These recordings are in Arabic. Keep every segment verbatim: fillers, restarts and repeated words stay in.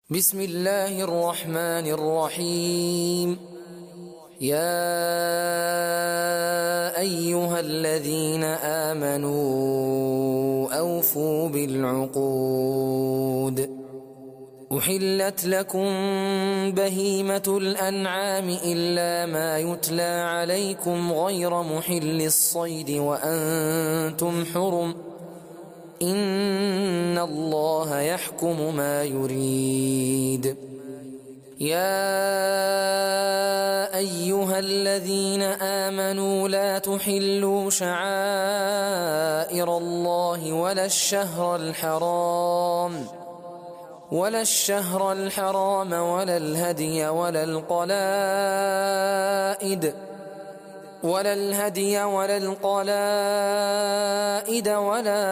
بسم الله الرحمن الرحيم. يا أيها الذين آمنوا أوفوا بالعقود. أحلت لكم بهيمة الأنعام إلا ما يتلى عليكم غير محل الصيد وأنتم حرم، إن الله يحكم ما يريد. يا أيها الذين آمنوا لا تحلوا شعائر الله ولا الشهر الحرام ولا الشهر الحرام ولا الهدي ولا القلائد ولا الهدي ولا القلائد ولا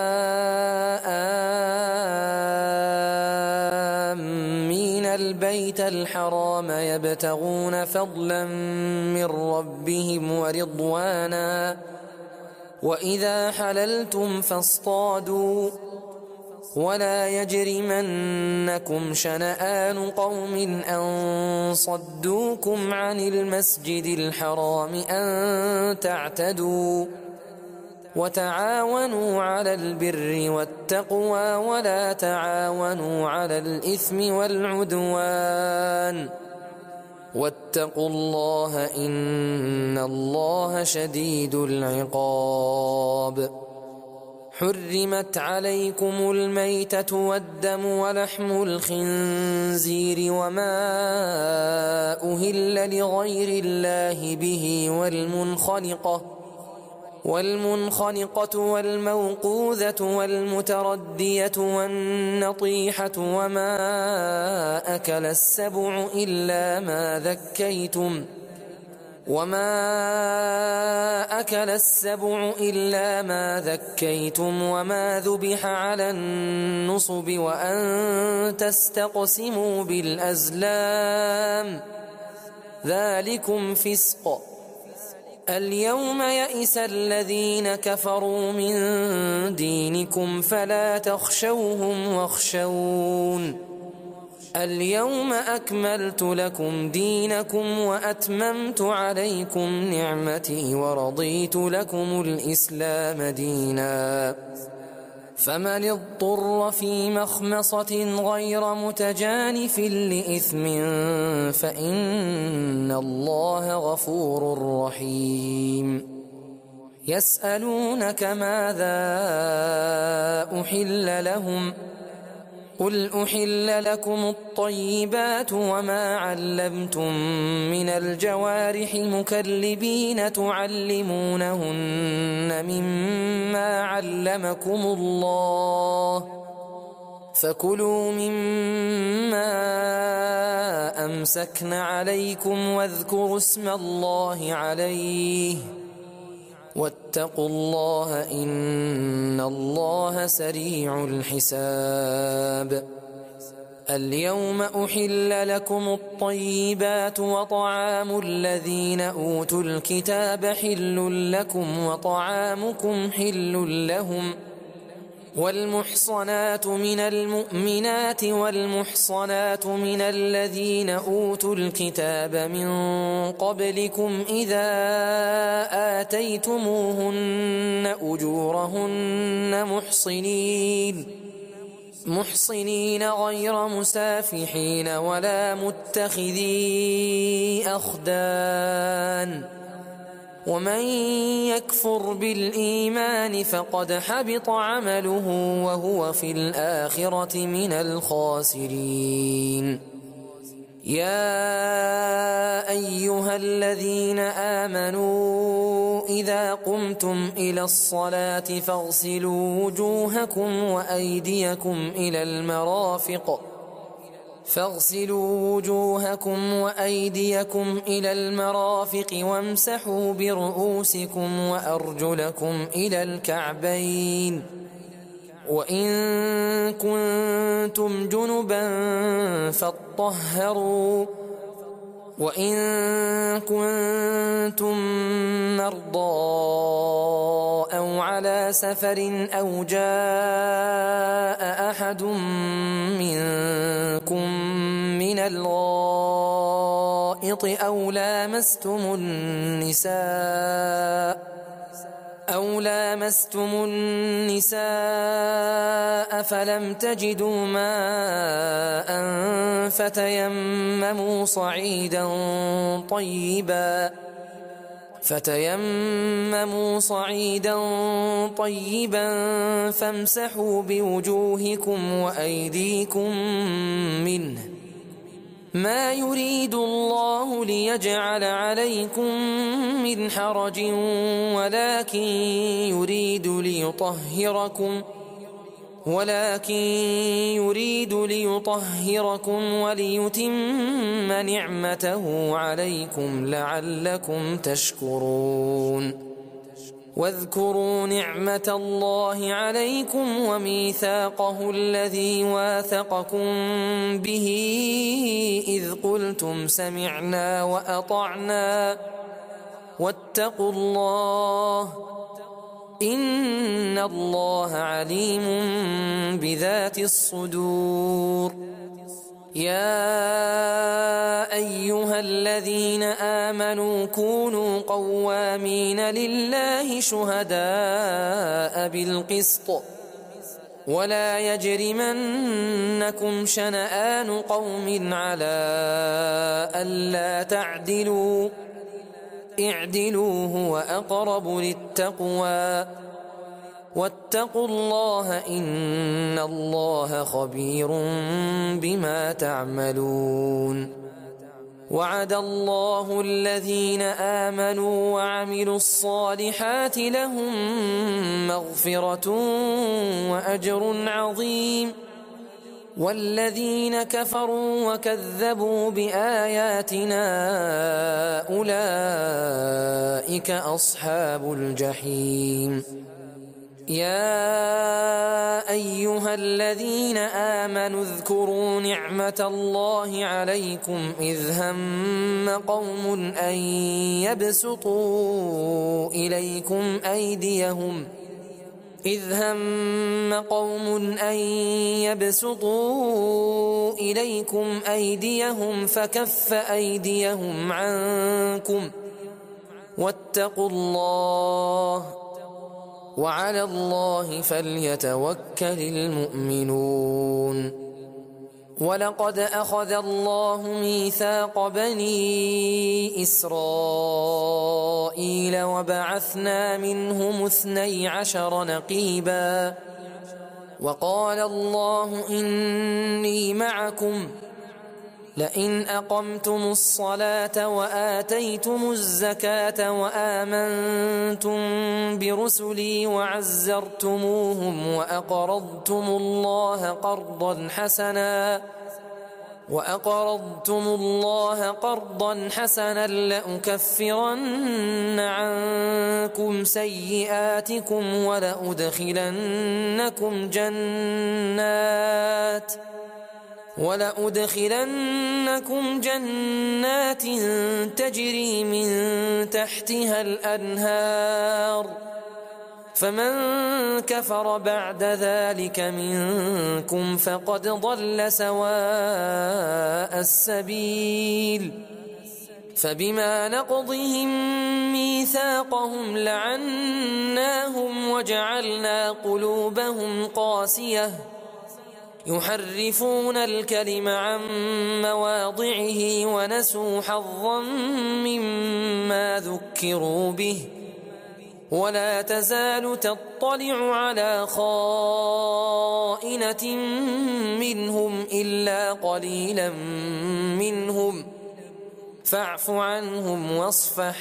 آمين البيت الحرام يبتغون فضلا من ربهم ورضوانا، وإذا حللتم فاصطادوا، ولا يجرمنكم شنآن قوم أن صدوكم عن المسجد الحرام أن تعتدوا، وتعاونوا على البر والتقوى ولا تعاونوا على الإثم والعدوان، واتقوا الله إن الله شديد العقاب. حرمت عليكم الميتة والدم ولحم الخنزير وما أهل لغير الله به والمنخنقة والمنخنقة والموقوذة والمتردية والنطيحة وما أكل السبع إلا ما ذكيتم وما أكل السبع إلا ما ذكيتم وما ذبح على النصب وأن تستقسموا بالأزلام، ذلكم فسق. اليوم يئس الذين كفروا من دينكم فلا تخشوهم واخشون. اليوم أكملت لكم دينكم وأتممت عليكم نعمتي ورضيت لكم الإسلام دينا، فمن اضطر في مخمصة غير متجانف لإثم فإن الله غفور رحيم. يسألونك ماذا أحل لهم، قل أحل لكم الطيبات وما علمتم من الجوارح مكلبين تعلمونهن مما علمكم الله، فكلوا مما أمسكن عليكم واذكروا اسم الله عليه، واتقوا الله إن الله سريع الحساب. اليوم أحل لكم الطيبات وطعام الذين أوتوا الكتاب حل لكم وطعامكم حل لهم، والمحصنات من المؤمنات والمحصنات من الذين أوتوا الكتاب من قبلكم إذا آتيتموهن أجورهن محصنين محصنين غير مسافحين ولا متخذي أخدان، ومن يكفر بالإيمان فقد حبط عمله وهو في الآخرة من الخاسرين. يا أيها الذين آمنوا إذا قمتم إلى الصلاة فاغسلوا وجوهكم وأيديكم إلى المرافق فاغسلوا وجوهكم وأيديكم إلى المرافق وامسحوا برؤوسكم وأرجلكم إلى الكعبين، وإن كنتم جنبا فاطهروا، وإن كنتم مرضى أو على سفر أو جاء أحد منكم من الغائط أو لامستم النساء أو لامستم النساء فلم تجدوا ماء فتيمموا صعيدا طيبا فتيمموا صعيدا طيبا فامسحوا بوجوهكم وأيديكم منه ما يريد الله ليجعل عليكم من حرج ولكن يريد ليطهركم ولكن يريد ليطهركم وليتم نعمته عليكم لعلكم تشكرون واذكروا نعمة الله عليكم وميثاقه الذي واثقكم به إذ قلتم سمعنا وأطعنا واتقوا الله إن الله عليم بذات الصدور يا أيها الذين آمنوا كونوا قوامين لله شهداء بالقسط ولا يجرمنكم شنآن قوم على ألا تعدلوا اعدلوا هو أقرب للتقوى واتقوا الله إن الله خبير بما تعملون وعد الله الذين آمنوا وعملوا الصالحات لهم مغفرة وأجر عظيم والذين كفروا وكذبوا بآياتنا أولئك أصحاب الجحيم يا أيها الذين آمنوا اذكروا نعمة الله عليكم إذ هم قوم أن يبسطوا إليكم أيديهم إذ هم قوم أن يبسطوا إليكم أيديهم فكف أيديهم عنكم واتقوا الله وعلى الله فليتوكل المؤمنون ولقد أخذ الله ميثاق بني إسرائيل وبعثنا منهم اثني عشر نقيبا وقال الله إني معكم لئن أقمتم الصلاة وآتيتم الزكاة وآمنتم برسلي وعزرتموهم وأقرضتم الله قرضا حسنا وأقرضتم الله قرضا حسنا لأكفرن عنكم سيئاتكم ولأدخلنكم جنات ولأدخلنكم جنات تجري من تحتها الأنهار فمن كفر بعد ذلك منكم فقد ضل سواء السبيل فبما نقضهم ميثاقهم لعناهم وجعلنا قلوبهم قاسية يحرفون الكلم عن مواضعه ونسوا حظا مما ذكروا به ولا تزال تطلع على خائنة منهم إلا قليلا منهم فاعف عنهم واصفح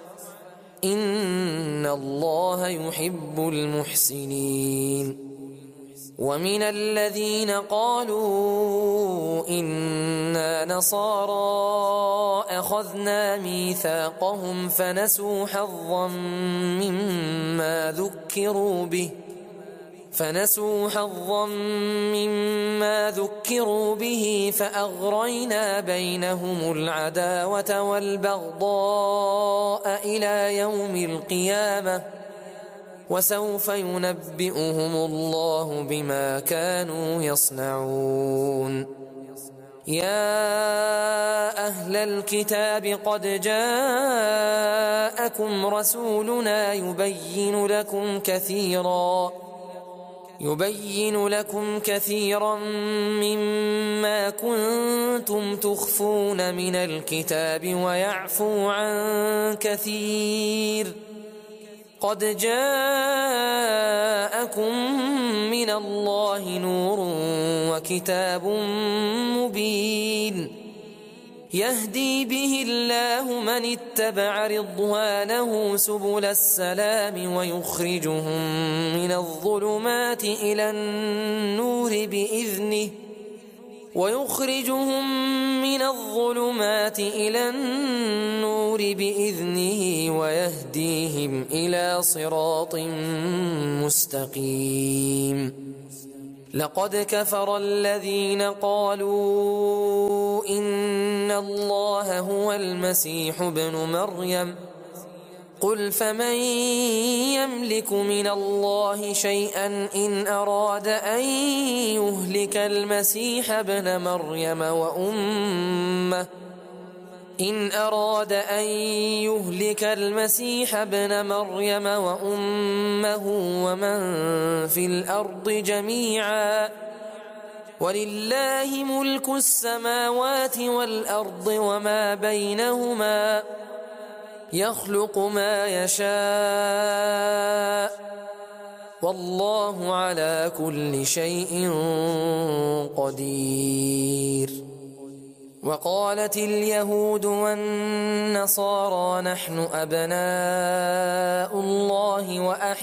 إن الله يحب المحسنين ومن الذين قالوا إنا نصارى أخذنا ميثاقهم فنسوا حظا مما ذكروا به فنسوا حظا مما ذكروا به فأغرينا بينهم العداوة والبغضاء إلى يوم القيامة وسوف ينبئهم الله بما كانوا يصنعون. يا أهل الكتاب قد جاءكم رسولنا يبين لكم كثيرا يبين لكم كثيرا مما كنتم تخفون من الكتاب ويعفو عن كثير. قد جاءكم من الله نور وكتاب مبين يهدي به الله من اتبع رضوانه سبل السلام ويخرجهم من الظلمات إلى النور بإذنه ويخرجهم من الظلمات إلى النور بإذنه ويهديهم إلى صراط مستقيم. لقد كفر الذين قالوا إن الله هو المسيح ابن مريم قل فمن يملك من الله شيئا إن أراد أن يهلك المسيح ابن مريم وأمه إن أراد أن يهلك المسيح ابن مريم وأمه ومن في الأرض جميعا ولله ملك السماوات والأرض وما بينهما يخلق ما يشاء والله على كل شيء قدير. وقالت اليهود والنصارى نحن أبناء الله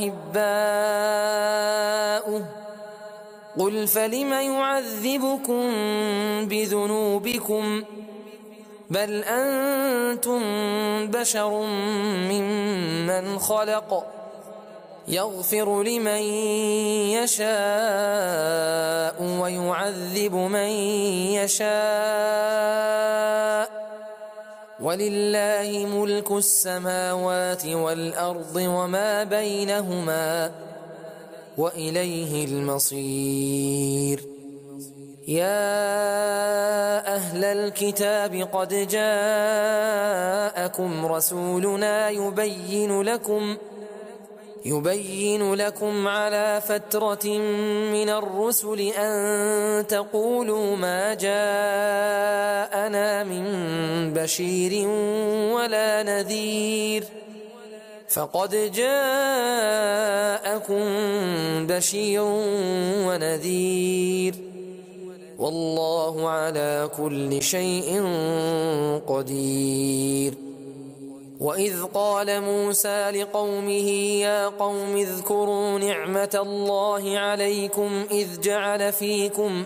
وأحباؤه قل فلم يعذبكم بذنوبكم بل أنتم بشر ممن خلق يغفر لمن يشاء ويعذب من يشاء ولله ملك السماوات والأرض وما بينهما وإليه المصير. يا أهل الكتاب قد جاءكم رسولنا يبين لكم يبين لكم على فترة من الرسل أن تقولوا ما جاءنا من بشير ولا نذير فقد جاءكم بشير ونذير والله على كل شيء قدير. وإذ قال موسى لقومه يا قوم اذكروا نعمة الله عليكم إذ جعل فيكم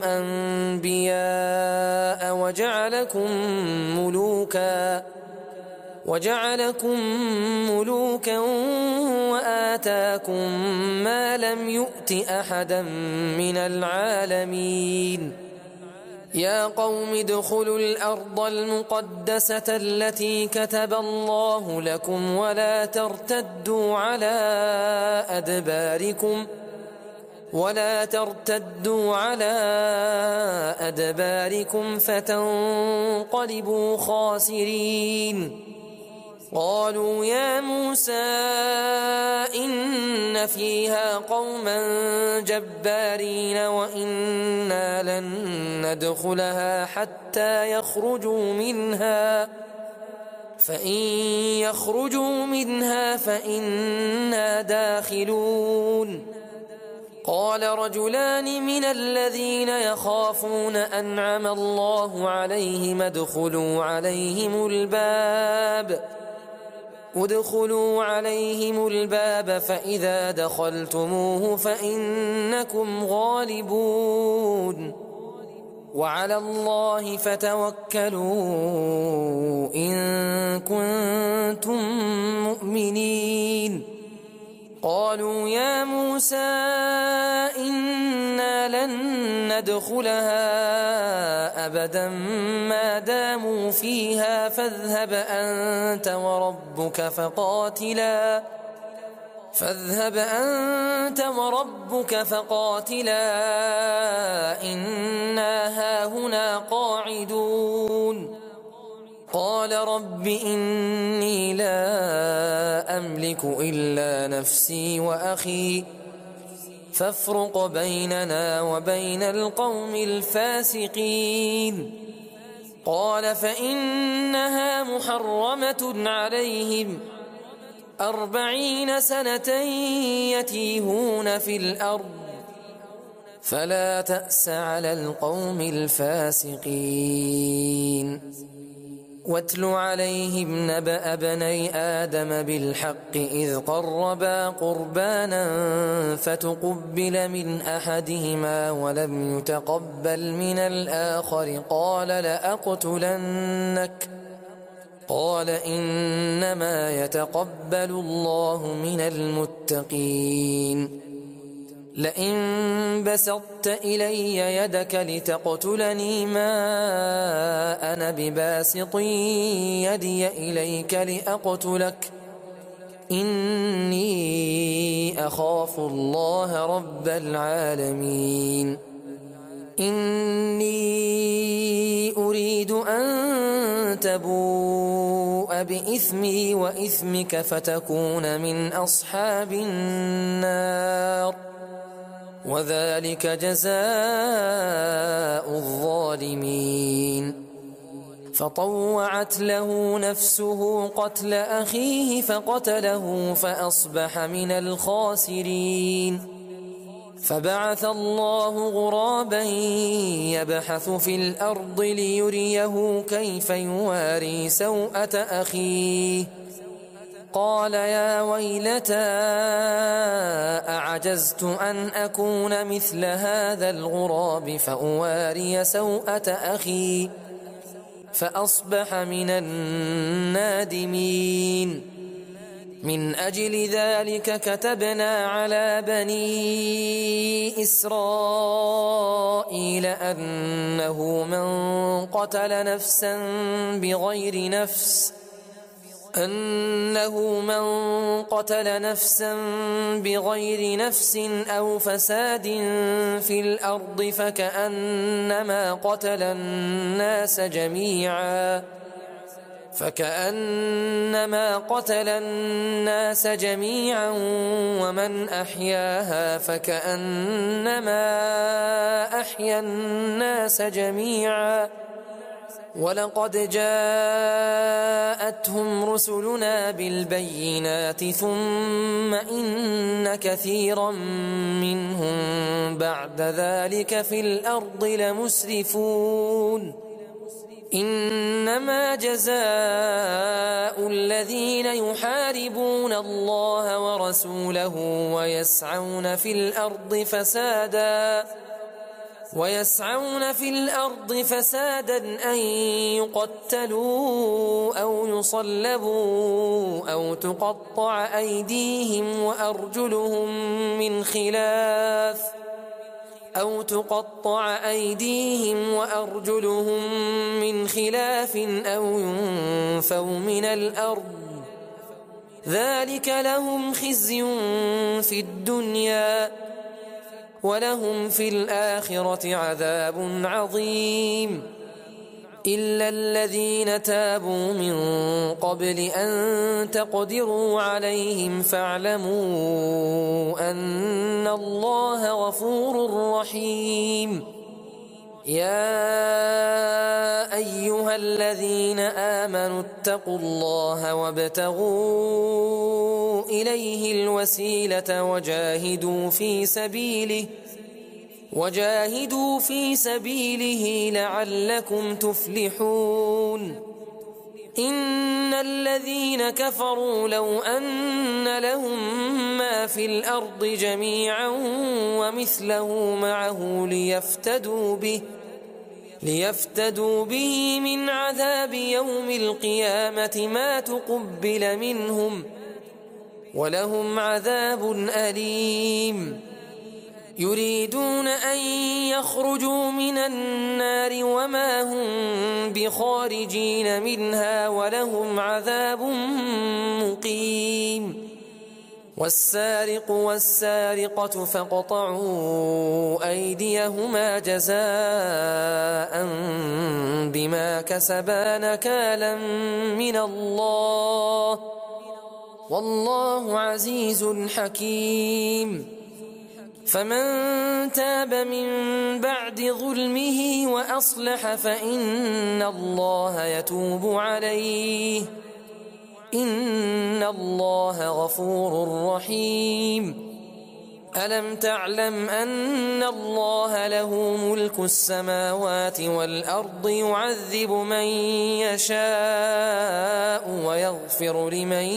أنبياء وجعلكم ملوكا وجعلكم ملوكا وآتاكم ما لم يؤت أحدا من العالمين. يا قوم ادخلوا الأرض المقدسة التي كتب الله لكم ولا ترتدوا على أدباركم ولا ترتدوا على أدباركم فتنقلبوا خاسرين. قالوا يا موسى إن فيها قوما جبارين وإنا لن ندخلها حتى يخرجوا منها فإن يخرجوا منها فإنا داخلون. قال رجلان من الذين يخافون أنعم الله عليهم ادخلوا عليهم الباب ادخلوا عليهم الباب فإذا دخلتموه فإنكم غالبون وعلى الله فتوكلوا إن كنتم مؤمنين. قالوا يا موسى إنا لن ندخلها أبدا ما داموا فيها فاذهب أنت وربك فقاتلا فاذهب أنت وربك فقاتلا إنا هاهنا قاعدون قال رب إني لا أملك إلا نفسي وأخي فافرق بيننا وبين القوم الفاسقين قال فإنها محرمة عليهم أربعين سنة يتيهون في الأرض فلا تأس على القوم الفاسقين واتل عليهم نبأ بني آدم بالحق إذ قربا قربانا فتقبل من أحدهما ولم يتقبل من الآخر قال لأقتلنك قال إنما يتقبل الله من المتقين لئن بسطت إلي يدك لتقتلني ما أنا بباسط يدي إليك لأقتلك إني أخاف الله رب العالمين إني أريد أن تبوء بإثمي وإثمك فتكون من أصحاب النار وذلك جزاء الظالمين فطوعت له نفسه قتل أخيه فقتله فأصبح من الخاسرين فبعث الله غرابا يبحث في الأرض ليريه كيف يواري سوءة أخيه قال يا ويلتى أعجزت أن أكون مثل هذا الغراب فأواري سوءة أخي فأصبح من النادمين من أجل ذلك كتبنا على بني إسرائيل أنه من قتل نفسا بغير نفس أنه من قتل نفسا بغير نفس أو فساد في الأرض فكأنما قتل الناس جميعا فكأنما قتل الناس جميعا ومن أحياها فكأنما أحيا الناس جميعا ولقد جاءتهم رسلنا بالبينات ثم إن كثيرا منهم بعد ذلك في الأرض لمسرفون إنما جزاء الذين يحاربون الله ورسوله ويسعون في الأرض فسادا ويسعون في الأرض فسادا أن يقتلوا أو يصلبوا أو تقطع أيديهم وأرجلهم من خلاف أو تقطع أيديهم وأرجلهم من خلاف أو ينفوا من الأرض ذلك لهم خزي في الدنيا ولهم في الآخرة عذاب عظيم إلا الذين تابوا من قبل أن تقدروا عليهم فاعلموا أن الله غفور رحيم يا أيها الذين آمنوا اتقوا الله وابتغوا إليه الوسيلة وجاهدوا في سبيله وجاهدوا في سبيله لعلكم تفلحون إن الذين كفروا لو أن لهم ما في الأرض جميعا ومثله معه ليفتدوا به ليفتدوا به من عذاب يوم القيامة ما تقبل منهم ولهم عذاب أليم يريدون أن يخرجوا من النار وما هم بخارجين منها ولهم عذاب مقيم والسارق والسارقة فاقطعوا أيديهما جزاء بما كسبا نكالا من الله والله عزيز حكيم فمن تاب من بعد ظلمه وأصلح فإن الله يتوب عليه إن الله غفور رحيم ألم تعلم أن الله له ملك السماوات والأرض يعذب من يشاء ويغفر لمن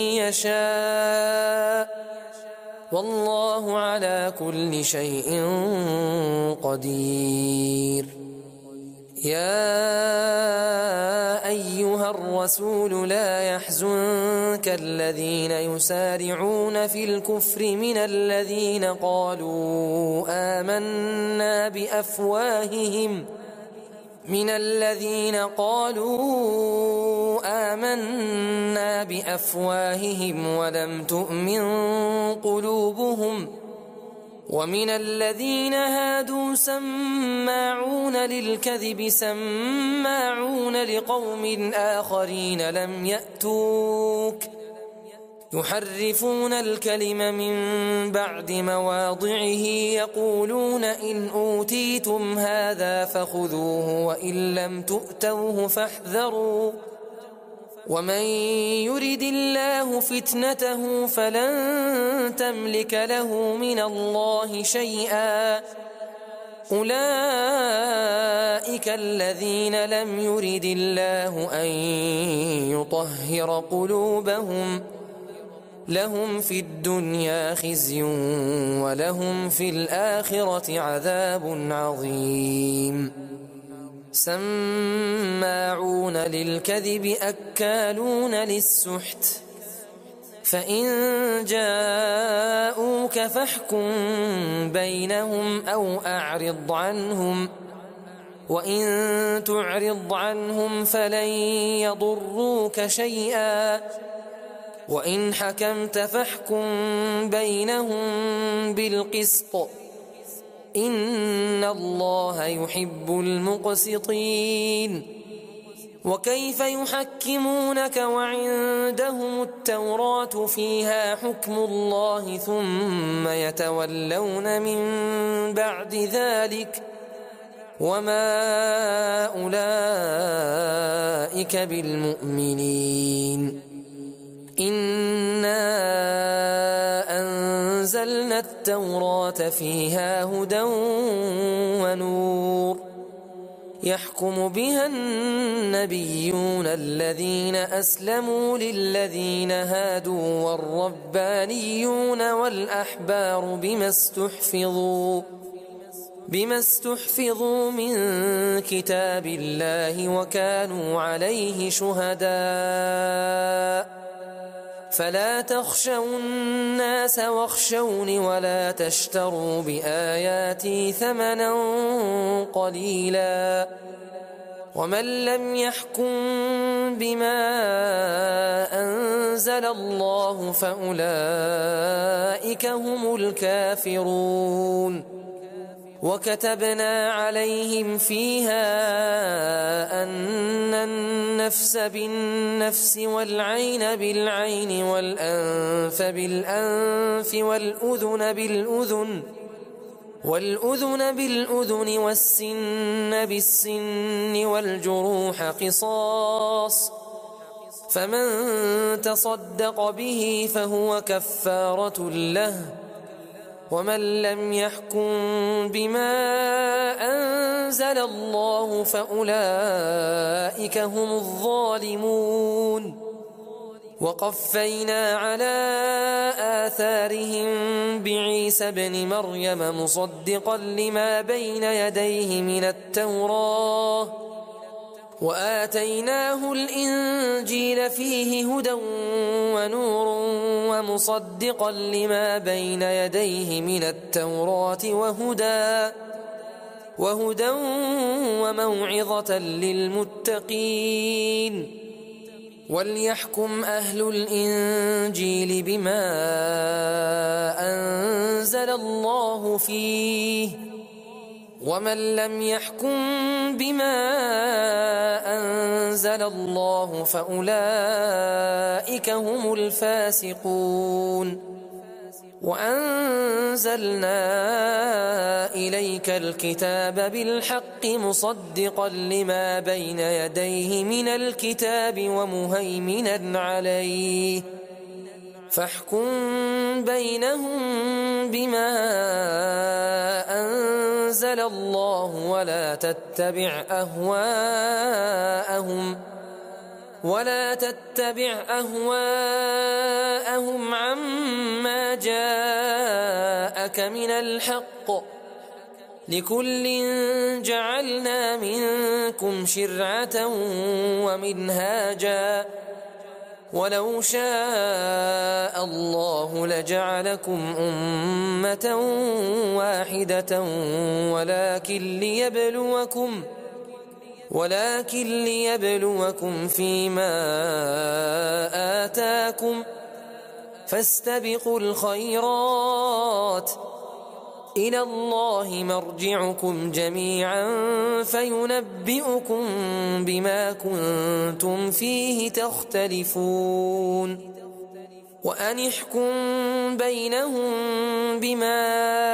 يشاء والله على كل شيء قدير يا أيها الرسول لا يحزنك الذين يسارعون في الكفر من الذين قالوا آمنا بأفواههم من الذين قالوا آمنا بأفواههم ولم تؤمن قلوبهم ومن الذين هادوا سماعون للكذب سماعون لقوم آخرين لم يأتوك يحرفون الكلم من بعد مواضعه يقولون إن أوتيتم هذا فخذوه وإن لم تؤتوه فاحذروا ومن يرد الله فتنته فلن تملك له من الله شيئا أولئك الذين لم يرد الله أن يطهر قلوبهم لهم في الدنيا خزي ولهم في الآخرة عذاب عظيم سماعون للكذب أكالون للسحت فإن جاءوك فاحكم بينهم أو أعرض عنهم وإن تعرض عنهم فلن يضروك شيئا وإن حكمت فاحكم بينهم بالقسط إن الله يحب المقسطين وكيف يحكمونك وعندهم التوراة فيها حكم الله ثم يتولون من بعد ذلك وما أولئك بالمؤمنين إنا أنزلنا التوراة فيها هدى ونور يحكم بها النبيون الذين أسلموا للذين هادوا والربانيون والأحبار بما استحفظوا بما استحفظوا من كتاب الله وكانوا عليه شهداء فلا تخشوا الناس واخشوني ولا تشتروا بآياتي ثمنا قليلا ومن لم يحكم بما أنزل الله فأولئك هم الكافرون وكتبنا عليهم فيها أن النفس بالنفس والعين بالعين والأنف بالأنف والأذن بالأذن والأذن بالأذن والسن بالسن والجروح قصاص فمن تصدق به فهو كفارة له ومن لم يحكم بما أنزل الله فأولئك هم الظالمون وقفينا على آثارهم بعيسى ابن مريم مصدقا لما بين يديه من التوراة وآتيناه الإنجيل فيه هدى ونور ومصدقا لما بين يديه من التوراة وهدى وهدى وموعظة للمتقين. وليحكم أهل الإنجيل بما أنزل الله فيه، ومن لم يحكم بما أنزل الله فأولئك هم الفاسقون. وأنزلنا إليك الكتاب بالحق مصدقا لما بين يديه من الكتاب ومهيمنا عليه، فاحكم بينهم بما أنزل الله ولا تتبع أهواءهم ولا تتبع أهواءهم عما جاءك من الحق، لكل جعلنا منكم شرعة ومنهاجا، ولو شاء الله لجعلكم أمة واحدة ولكن ليبلوكم ولكن ليبلوكم فيما آتاكم، فاستبقوا الخيرات، إلى الله مرجعكم جميعا فينبئكم بما كنتم فيه تختلفون. وأن احكم بينهم بما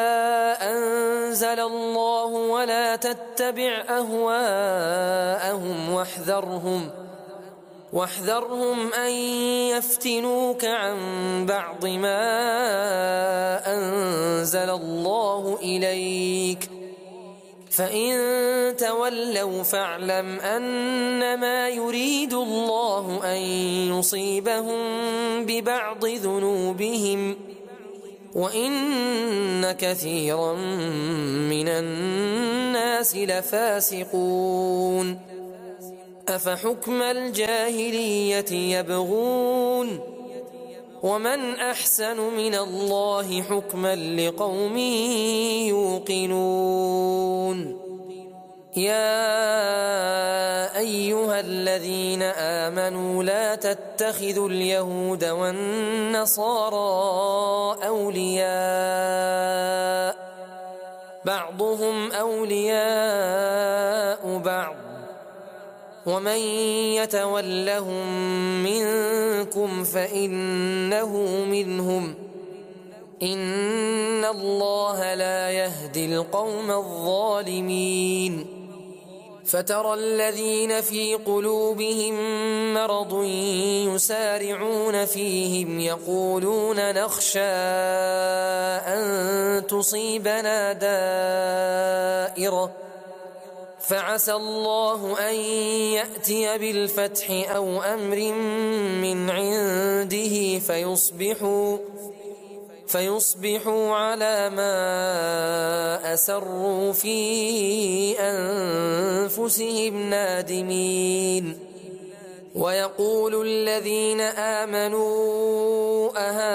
أنزل الله ولا تتبع أهواءهم واحذرهم واحذرهم أن يفتنوك عن بعض ما أنزل الله إليك، فإن تولوا فاعلم أنما يريد الله أن يصيبهم ببعض ذنوبهم، وإن كثيرا من الناس لفاسقون. أفحكم الجاهلية يبغون، ومن أحسن من الله حكما لقوم يوقنون. يا أيها الذين آمنوا لا تتخذوا اليهود والنصارى أولياء، بعضهم أولياء بعض، ومن يتولهم منكم فإنه منهم، إن الله لا يهدي القوم الظالمين. فترى الذين في قلوبهم مرض يسارعون فيهم يقولون نخشى أن تصيبنا دائرة، فعسى الله أن يأتي بالفتح أو أمر من عنده فيصبحوا فيصبحوا على ما أسروا في أنفسهم نادمين. ويقول الذين آمنوا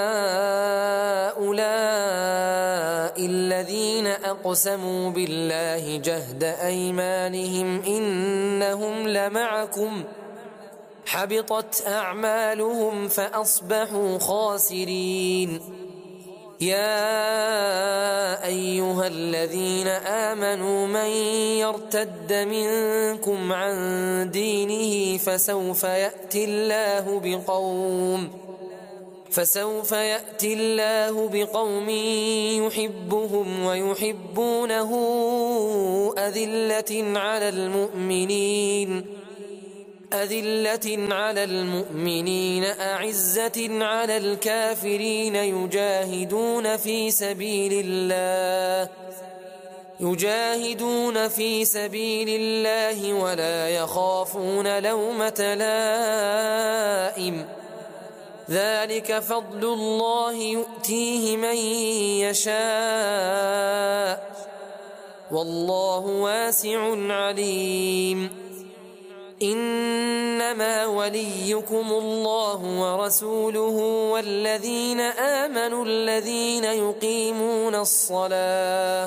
أهؤلاء الذين أقسموا بالله جهد أيمانهم إنهم لمعكم، حبطت أعمالهم فأصبحوا خاسرين. يا أيها الذين آمنوا من يرتد منكم عن دينه فسوف يأتي الله بقوم فسوف يأتي الله بقوم يحبهم ويحبونه أذلة على المؤمنين أذلة على المؤمنين أعزة على الكافرين يجاهدون في سبيل الله يجاهدون في سبيل الله ولا يخافون لومة لائم، ذلك فضل الله يؤتيه من يشاء والله واسع عليم. إنما وليكم الله ورسوله والذين آمنوا الذين يقيمون الصلاة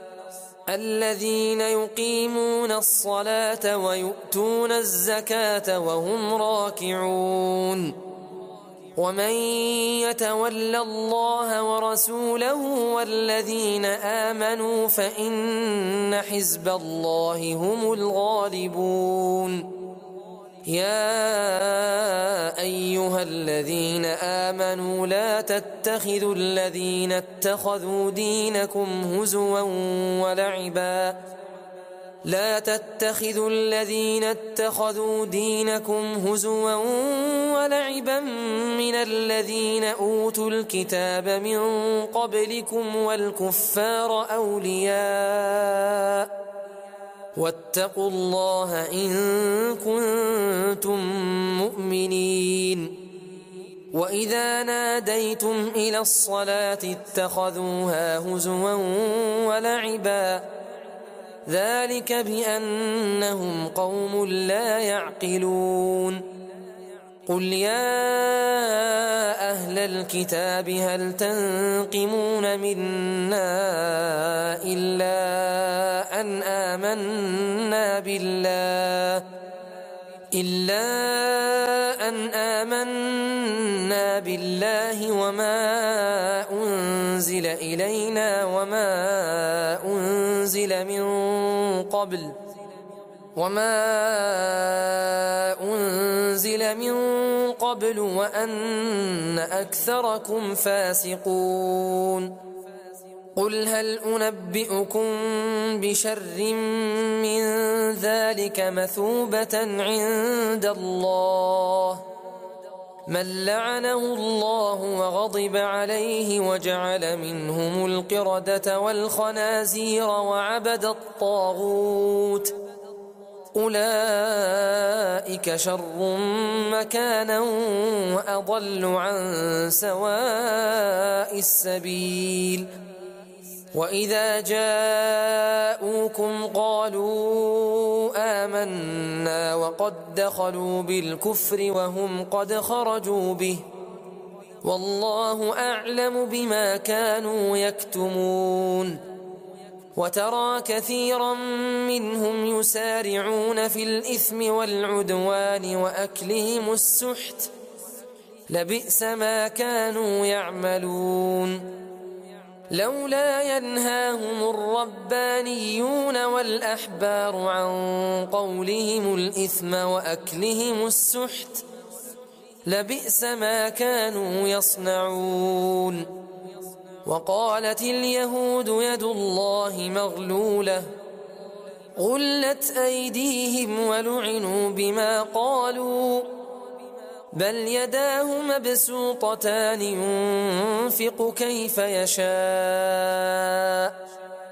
الذين يقيمون الصلاة ويؤتون الزكاة وهم راكعون ومن يتول الله ورسوله والذين آمنوا فإن حزب الله هم الغالبون يا أيها الذين آمنوا لا تتخذوا الذين اتخذوا دينكم هزوا ولعبا لا تتخذوا الذين اتخذوا دينكم هزوا ولعبا من الذين أوتوا الكتاب من قبلكم والكفار أولياء واتقوا الله إن كنتم مؤمنين وإذا ناديتم إلى الصلاة اتخذوها هزوا ولعبا ذلك بأنهم قوم لا يعقلون قل يا أهل الكتاب هل تنقمون منا إلا أن آمنا بالله إلا أن آمنا بالله وما أنزل إلينا وما أنزل من قبل وما أنزل من قبل وأن أكثركم فاسقون قل هل أنبئكم بشر من ذلك مثوبة عند الله من لعنه الله وغضب عليه وجعل منهم القردة والخنازير وعبد الطاغوت أولئك شر مكانا وأضل عن سواء السبيل وإذا جاءوكم قالوا آمنا وقد دخلوا بالكفر وهم قد خرجوا به والله أعلم بما كانوا يكتمون وترى كثيرا منهم يسارعون في الإثم والعدوان وأكلهم السحت لبئس ما كانوا يعملون لولا ينهاهم الربانيون والأحبار عن قولهم الإثم وأكلهم السحت لبئس ما كانوا يصنعون وقالت اليهود يد الله مغلولة غلت أيديهم ولعنوا بما قالوا بل يداه مبسوطتان ينفق كيف يشاء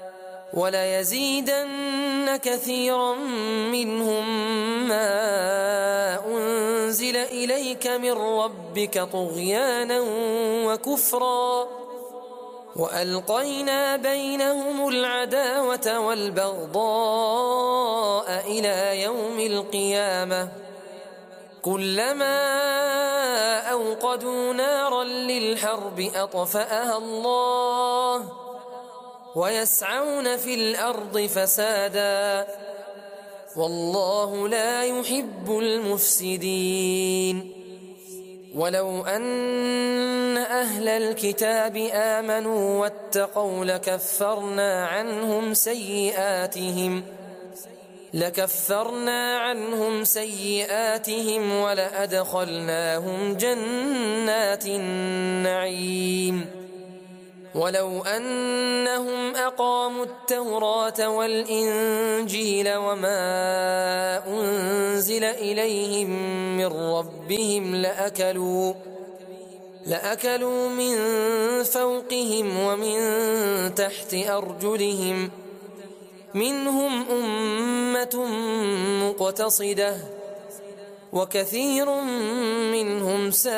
وليزيدن كثيرا منهم ما أنزل إليك من ربك طغيانا وكفرا وألقينا بينهم العداوة والبغضاء إلى يوم القيامة كلما أوقدوا نارا للحرب أطفأها الله ويسعون في الأرض فسادا والله لا يحب المفسدين ولو أن أهل الكتاب آمنوا واتقوا لكفرنا عنهم سيئاتهم لكفرنا عنهم سيئاتهم ولأدخلناهم جنات النعيم ولو أنهم أقاموا التوراة والإنجيل وما أنزل إليهم من ربهم لأكلوا لأكلوا من فوقهم ومن تحت أرجلهم منهم أمة مقتصدة وكثير منهم ساء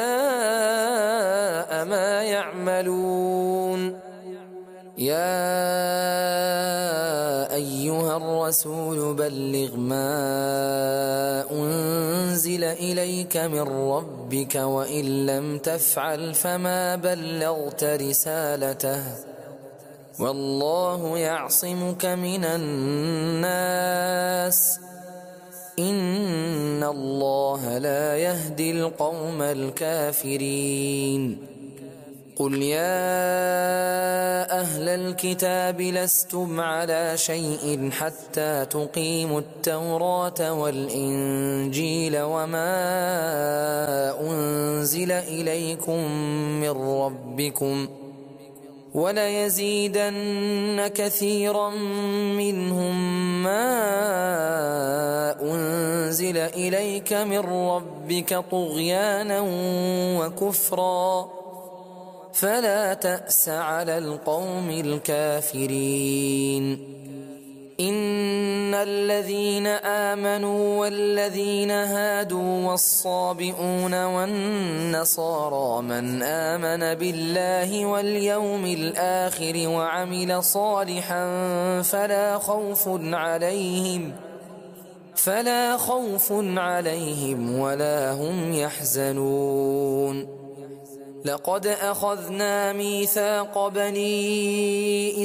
ما يعملون يا أيها الرسول بلغ ما أنزل إليك من ربك وإن لم تفعل فما بلغت رسالته والله يعصمك من الناس إن الله لا يهدي القوم الكافرين. قل يا أهل الكتاب لستم على شيء حتى تقيموا التوراة والإنجيل وما أنزل إليكم من ربكم وليزيدن كثيرا منهم ما أنزل إليك من ربك طغيانا وكفرا فلا تأس على القوم الكافرين. إن الذين آمنوا والذين هادوا والصابئون والنصارى من آمن بالله واليوم الآخر وعمل صالحا فلا خوف عليهم فلا خوف عليهم ولا هم يحزنون. لقد أخذنا ميثاق بني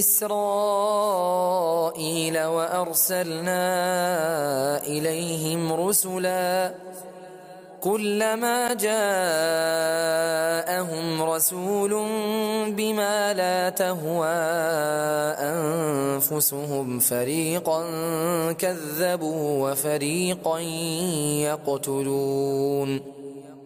إسرائيل وأرسلنا إليهم رسلا كلما جاءهم رسول بما لا تهوى أنفسهم فريقا كذبوا وفريقا يقتلون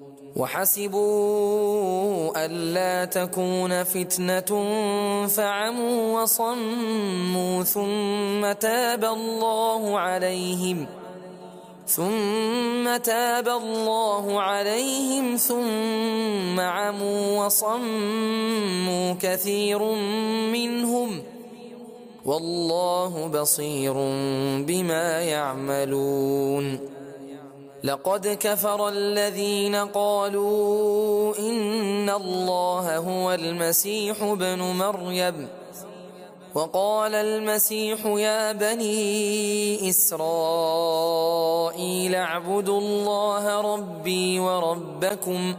وحسبوا ألا تكون فتنة فعموا وصموا ثم تاب الله عليهم ثم تاب الله عليهم ثم عموا وصموا كثير منهم والله بصير بما يعملون. لقد كفر الذين قالوا إن الله هو المسيح ابن مريم وقال المسيح يا بني إسرائيل اعبدوا الله ربي وربكم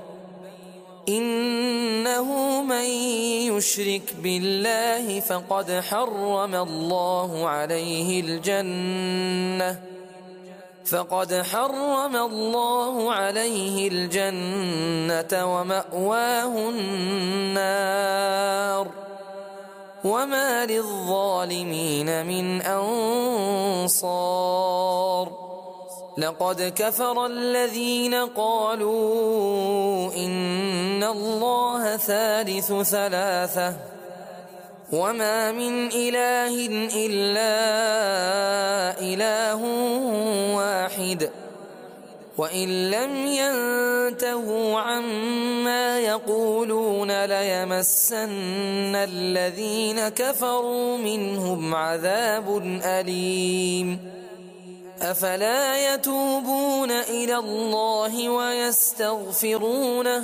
إنه من يشرك بالله فقد حرم الله عليه الجنة فقد حرم الله عليه الجنة ومأواه النار وما للظالمين من أنصار. لقد كفر الذين قالوا إن الله ثالث ثلاثة وما من إله إلا إله واحد وإن لم ينتهوا عما يقولون ليمسن الذين كفروا منهم عذاب أليم. أفلا يتوبون إلى الله ويستغفرونه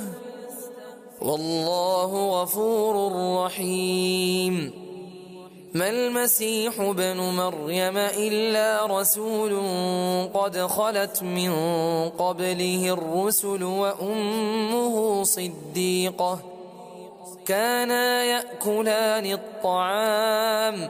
والله غفور رحيم. ما المسيح ابن مريم إلا رسول قد خلت من قبله الرسل وأمه صديقة كانا يأكلان الطعام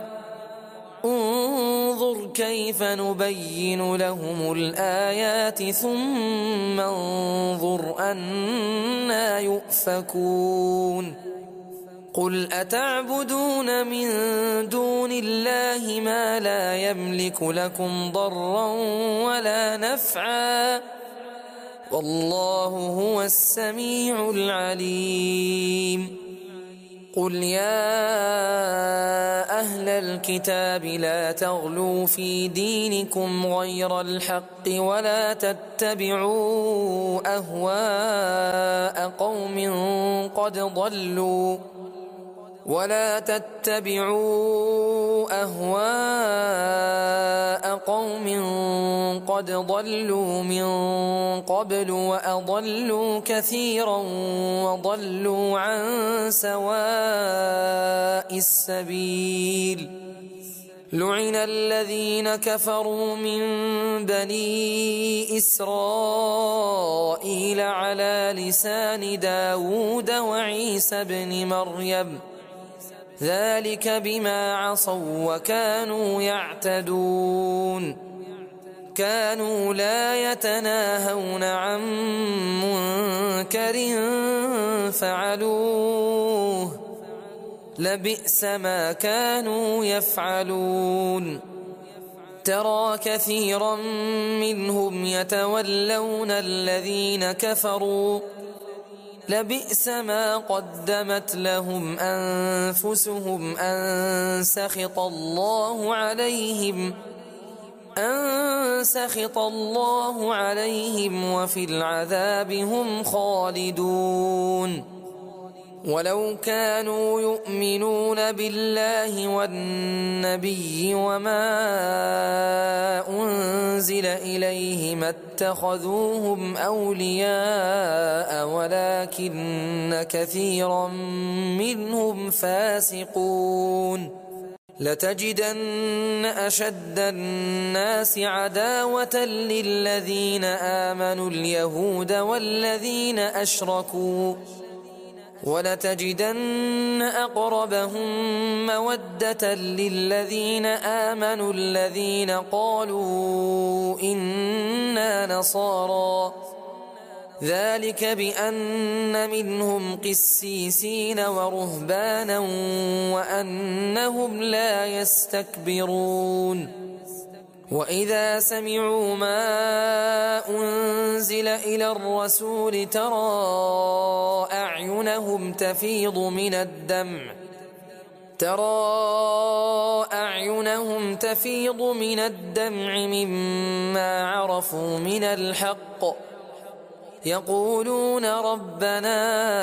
انظر كيف نبين لهم الآيات ثم انظر أنى يؤفكون. قل أتعبدون من دون الله ما لا يملك لكم ضرا ولا نفعا والله هو السميع العليم. قل يا أهل الكتاب لا تغلوا في دينكم غير الحق ولا تتبعوا أهواء قوم قد ضلوا ولا تتبعوا أهواء قوم قد ضلوا من قبل وأضلوا كثيرا وضلوا عن سواء السبيل. لعن الذين كفروا من بني إسرائيل على لسان داود وعيسى بن مريم ذلك بما عصوا وكانوا يعتدون كانوا لا يتناهون عن منكر فعلوه لبئس ما كانوا يفعلون ترى كثيرا منهم يتولون الذين كفروا لبئس ما قدمت لهم أنفسهم أن سخط الله عليهم أن سخط الله عليهم وفي العذاب هم خالدون ولو كانوا يؤمنون بالله والنبي وما أنزل إليه ما اتخذوهم أولياء ولكن كثيرا منهم فاسقون لتجدن أشد الناس عداوة للذين آمنوا اليهود والذين أشركوا ولتجدن أقربهم مودة للذين آمنوا الذين قالوا إنا نصارى ذلك بأن منهم قسيسين ورهبانا وأنهم لا يستكبرون وإذا سمعوا ما أنزل إلى الرسول ترى أعينهم تفيض من الدمع ترى أعينهم تفيض من الدمع مما عرفوا من الحق يقولون ربنا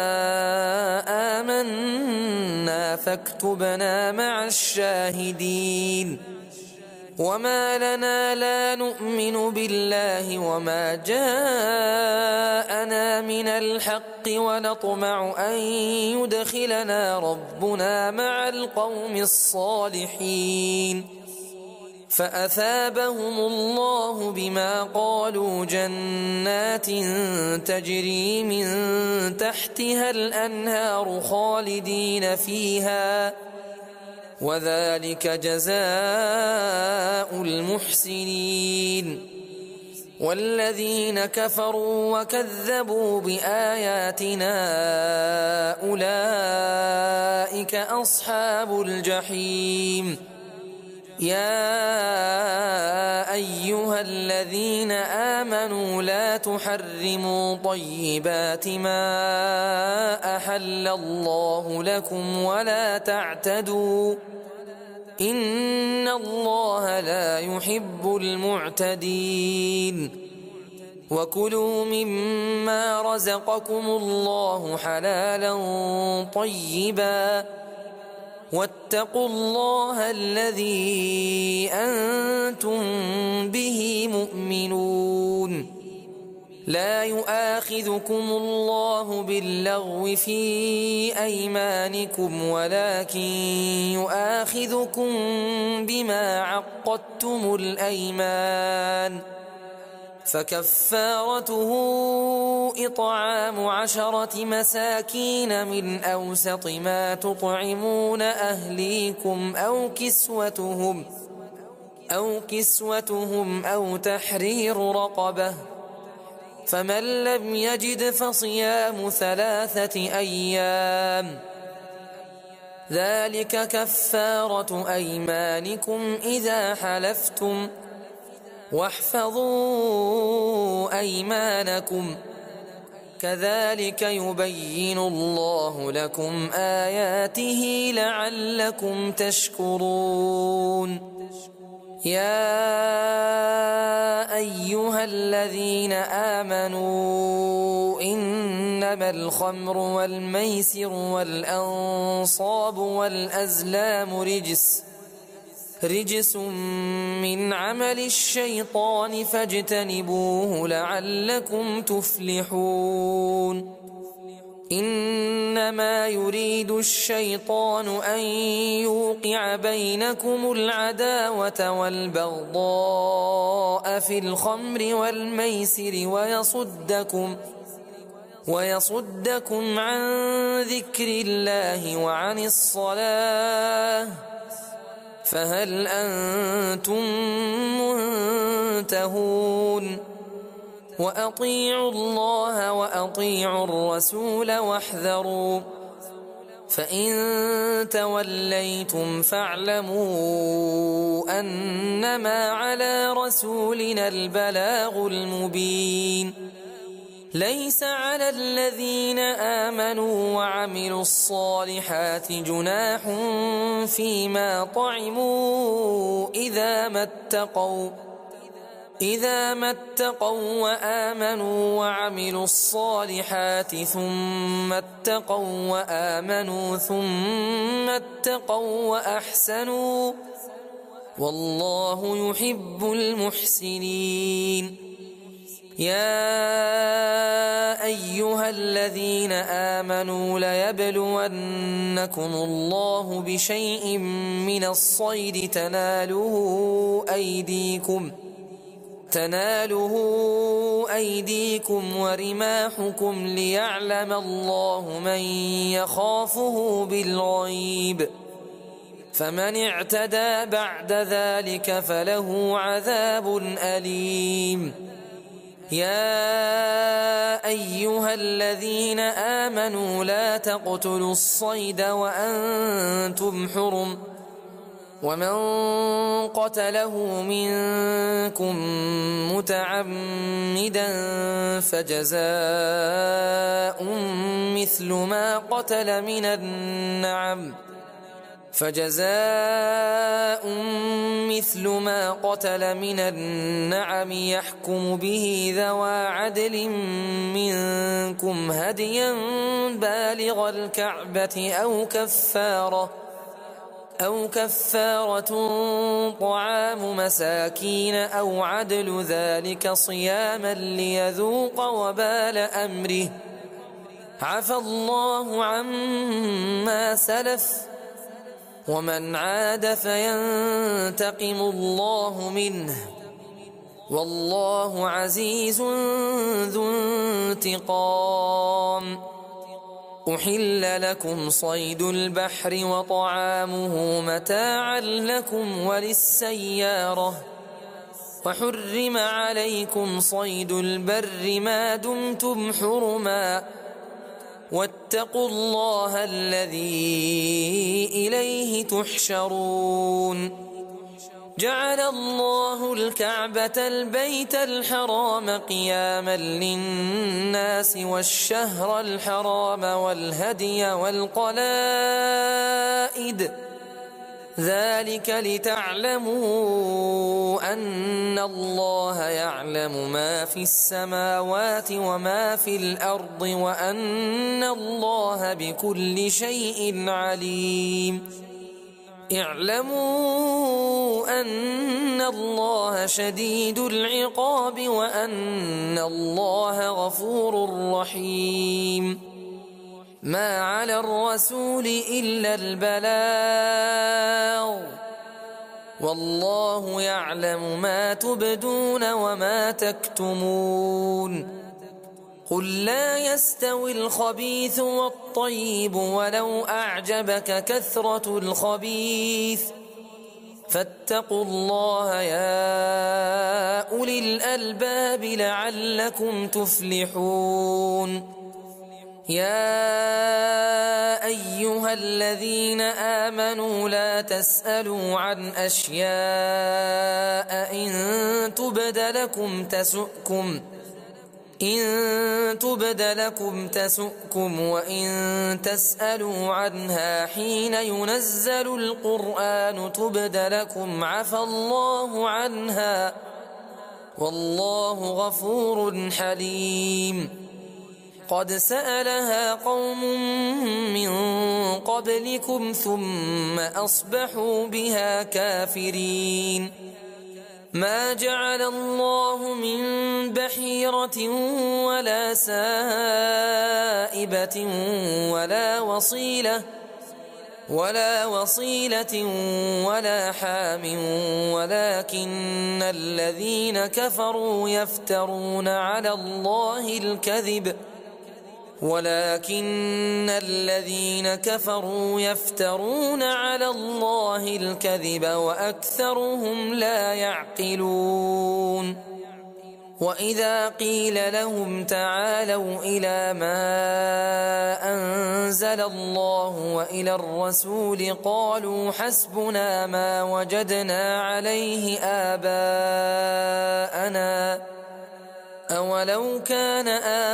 آمنا فاكتبنا مع الشاهدين وما لنا لا نؤمن بالله وما جاءنا من الحق ونطمع أن يدخلنا ربنا مع القوم الصالحين فأثابهم الله بما قالوا جنات تجري من تحتها الأنهار خالدين فيها وذلك جزاء المحسنين والذين كفروا وكذبوا بآياتنا أولئك أصحاب الجحيم يا أيها الذين آمنوا لا تحرموا طيبات ما أحل الله لكم ولا تعتدوا إن الله لا يحب المعتدين وكلوا مما رزقكم الله حلالا طيبا واتقوا الله الذي أنتم به مؤمنون لا يؤاخذكم الله باللغو في أيمانكم ولكن يؤاخذكم بما عقدتم الأيمان فكفارته إطعام عشرة مساكين من أوسط ما تطعمون أهليكم أو كسوتهم أو كسوتهم أو تحرير رقبة فمن لم يجد فصيام ثلاثة أيام ذلك كفارة أيمانكم إذا حلفتم واحفظوا أيمانكم كذلك يبين الله لكم آياته لعلكم تشكرون يا أيها الذين آمنوا إنما الخمر والميسر والأنصاب والأزلام رجس رجس من عمل الشيطان فاجتنبوه لعلكم تفلحون إنما يريد الشيطان أن يوقع بينكم العداوة والبغضاء في الخمر والميسر ويصدكم ويصدكم عن ذكر الله وعن الصلاة فهل أنتم منتهون وأطيعوا الله وأطيعوا الرسول واحذروا فإن توليتم فاعلموا أنما على رسولنا البلاغ المبين ليس على الذين آمنوا وعملوا الصالحات جناح فيما طعموا إذا ما اتقوا إذا ما اتقوا وآمنوا وعملوا الصالحات ثم اتقوا وآمنوا ثم اتقوا وأحسنوا والله يحب المحسنين يا أيها الذين آمنوا ليبلونكم الله بشيء من الصيد تناله أيديكم تناله أيديكم ورماحكم ليعلم الله من يخافه بالغيب فمن اعتدى بعد ذلك فله عذاب أليم يا أيها الذين آمنوا لا تقتلوا الصيد وأنتم حرم ومن قتله منكم متعمدا فجزاء مثل ما قتل من النعم فجزاء مثل ما قتل من النعم يحكم به ذوى عدل منكم هديا بالغ الكعبة أو كفارة أو كفارة طعام مساكين أو عدل ذلك صياما ليذوق وبال أمره عفى الله عما سلف ومن عاد فينتقم الله منه والله عزيز ذو انتقام أحل لكم صيد البحر وطعامه متاعا لكم وللسيارة وحرم عليكم صيد البر ما دمتم حرما واتقوا الله الذي إليه تحشرون جعل الله الكعبة البيت الحرام قياما للناس والشهر الحرام والهدي والقلائد ذلك لتعلموا أن الله يعلم ما في السماوات وما في الأرض وأن الله بكل شيء عليم اعلموا أن الله شديد العقاب وأن الله غفور رحيم ما على الرسول إلا البلاغ والله يعلم ما تبدون وما تكتمون قل لا يستوي الخبيث والطيب ولو أعجبك كثرة الخبيث فاتقوا الله يا أولي الألباب لعلكم تفلحون يا أيها الذين آمنوا لا تسألوا عن أشياء إن تبد لكم تسؤكم إن تبد لكم تسؤكم وإن تسألوا عنها حين ينزل القرآن تبد لكم عفى الله عنها والله غفور حليم قد سألها قوم من قبلكم ثم أصبحوا بها كافرين ما جعل الله من بحيرة ولا سائبة ولا وصيلة ولا وصيلة ولا حام ولكن الذين كفروا يفترون على الله الكذب ولكن الذين كفروا يفترون على الله الكذب وأكثرهم لا يعقلون وإذا قيل لهم تعالوا إلى ما أنزل الله وإلى الرسول قالوا حسبنا ما وجدنا عليه آباءنا أولو كان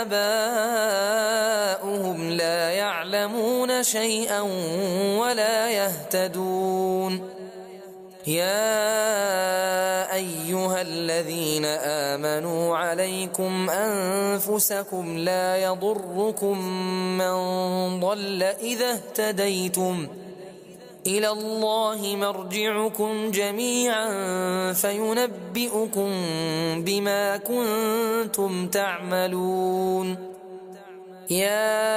آباؤهم لا يعلمون شيئا ولا يهتدون يا أيها الذين آمنوا عليكم أنفسكم لا يضركم من ضل إذا اهتديتم إلى الله مرجعكم جميعا فينبئكم بما كنتم تعملون يا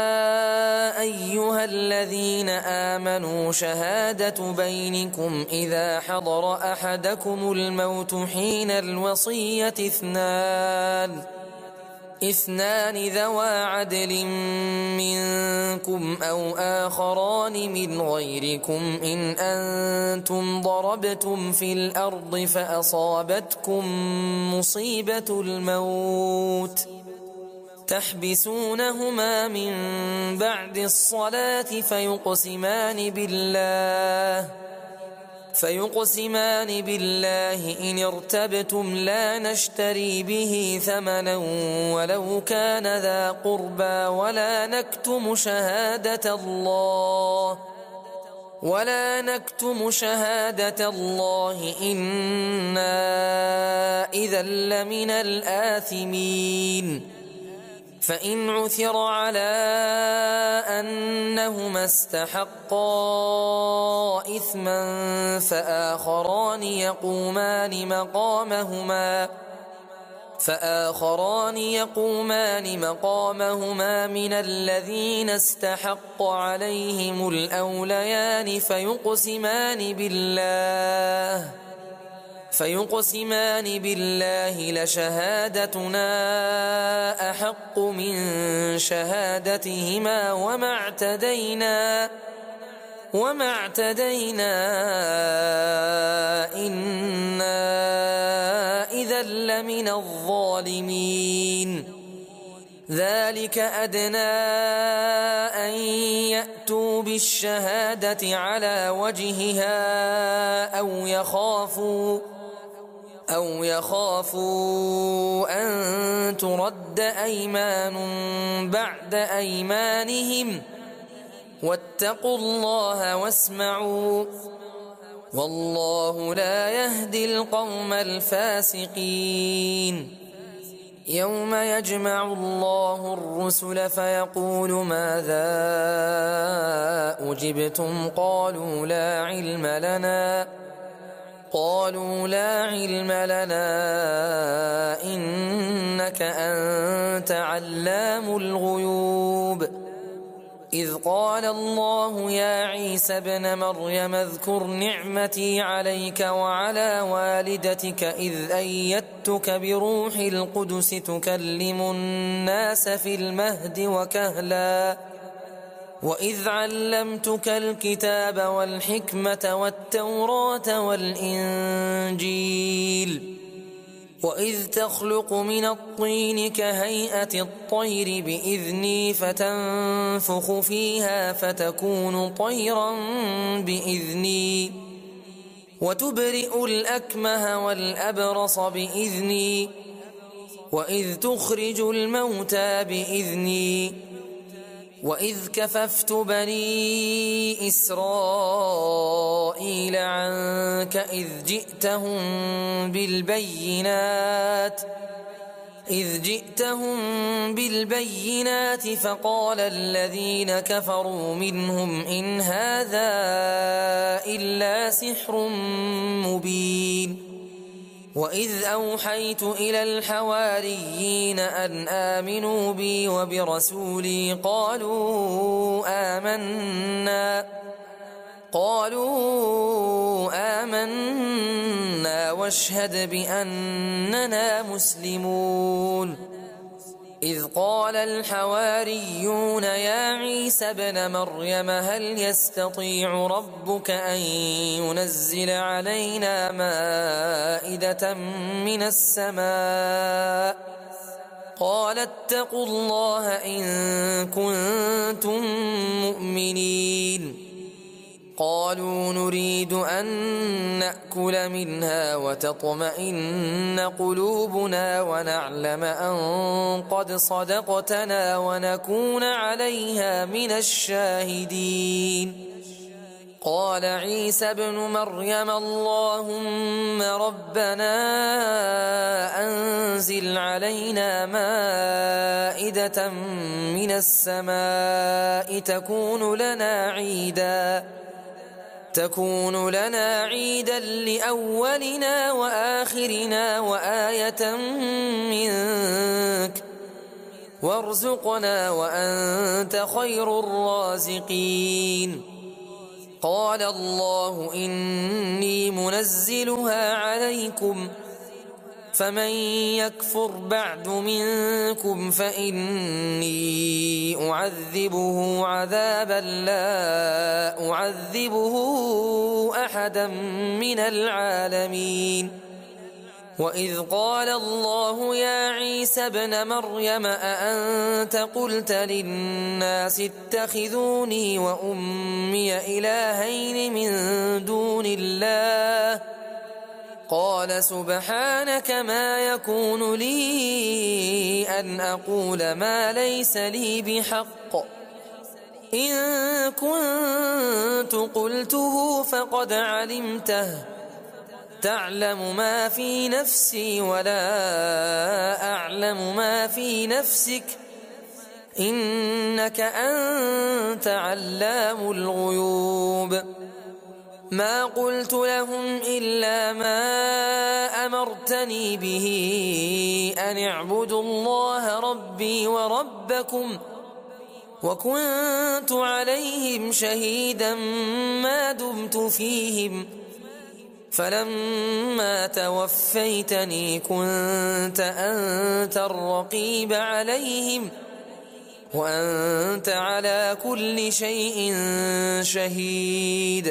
أيها الذين آمنوا شهادة بينكم إذا حضر أحدكم الموت حين الوصية اثنان اثنان ذوى عدل منكم أو آخران من غيركم إن أنتم ضربتم في الأرض فأصابتكم مصيبة الموت تحبسونهما من بعد الصلاة فيقسمان بالله فيقسمان بالله إن ارتبتم لا نشتري به ثمنا ولو كان ذا قربى ولا نكتم شهادة الله ولا نكتم شهادة الله إنا إذا لمن الآثمين فإن عثر على أنهما استحقا إثما فآخران يقومان مقامهما فآخران يقومان مقامهما من الذين استحق عليهم الأوليان فيقسمان بالله فيقسمان بالله لشهادتنا أحق من شهادتهما وما اعتدينا وما اعتدينا إنا إذا لمن الظالمين ذلك أدنى أن يأتوا بالشهادة على وجهها أو يخافوا أو يخافوا أن ترد أيمان بعد أيمانهم واتقوا الله واسمعوا والله لا يهدي القوم الفاسقين يوم يجمع الله الرسل فيقول ماذا أجبتم قالوا لا علم لنا قالوا لا علم لنا إنك أنت علام الغيوب إذ قال الله يا عيسى ابن مريم اذكر نعمتي عليك وعلى والدتك إذ أيدتك بروح القدس تكلم الناس في المهد وكهلا وإذ علمتك الكتاب والحكمة والتوراة والإنجيل وإذ تخلق من الطين كهيئة الطير بإذني فتنفخ فيها فتكون طيرا بإذني وتبرئ الأكمه والأبرص بإذني وإذ تخرج الموتى بإذني وإذ كففت بني إسرائيل عنك إذ جئتهم بالبينات إذ جئتهم بالبينات فقال الذين كفروا منهم إن هذا إلا سحر مبين وإذ أوحيت إلى الحواريين أن آمنوا بي وبرسولي قالوا آمنا قالوا آمنا واشهد بأننا مسلمون إذ قال الحواريون يا عيسى ابن مريم هل يستطيع ربك أن ينزل علينا مائدة من السماء قال اتقوا الله إن كنتم مؤمنين قالوا نريد أن نأكل منها وتطمئن قلوبنا ونعلم أن قد صدقتنا ونكون عليها من الشاهدين قال عيسى ابن مريم اللهم ربنا أنزل علينا مائدة من السماء تكون لنا عيداً تكون لنا عيدا لأولنا وآخرنا وآية منك وارزقنا وأنت خير الرازقين قال الله إني منزلها عليكم فمن يكفر بعد منكم فإني أعذبه عذابا لا أعذبه أحدا من العالمين وإذ قال الله يا عيسى ابن مريم أأنت قلت للناس اتخذوني وأمي إلهين من دون الله قال سبحانك ما يكون لي أن أقول ما ليس لي بحق إن كنت قلته فقد علمته تعلم ما في نفسي ولا أعلم ما في نفسك إنك أنت علام الغيوب ما قلت لهم إلا ما أمرتني به أن اعبدوا الله ربي وربكم وكنت عليهم شهيدا ما دمت فيهم فلما توفيتني كنت أنت الرقيب عليهم وأنت على كل شيء شهيد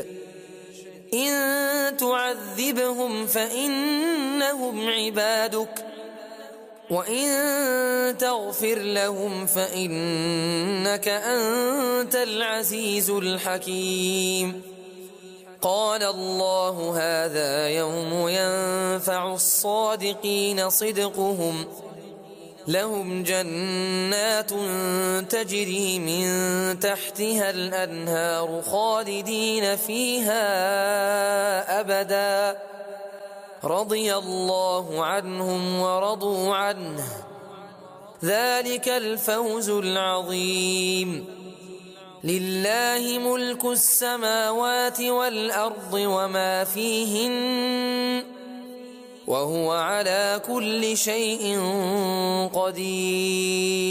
إن تعذبهم فإنهم عبادك وإن تغفر لهم فإنك أنت العزيز الحكيم قال الله هذا يوم ينفع الصادقين صدقهم لهم جنات تجري من تحتها الأنهار خالدين فيها أبدا رضي الله عنهم ورضوا عنه ذلك الفوز العظيم لله ملك السماوات والأرض وما فيهن وهو على كل شيء قدير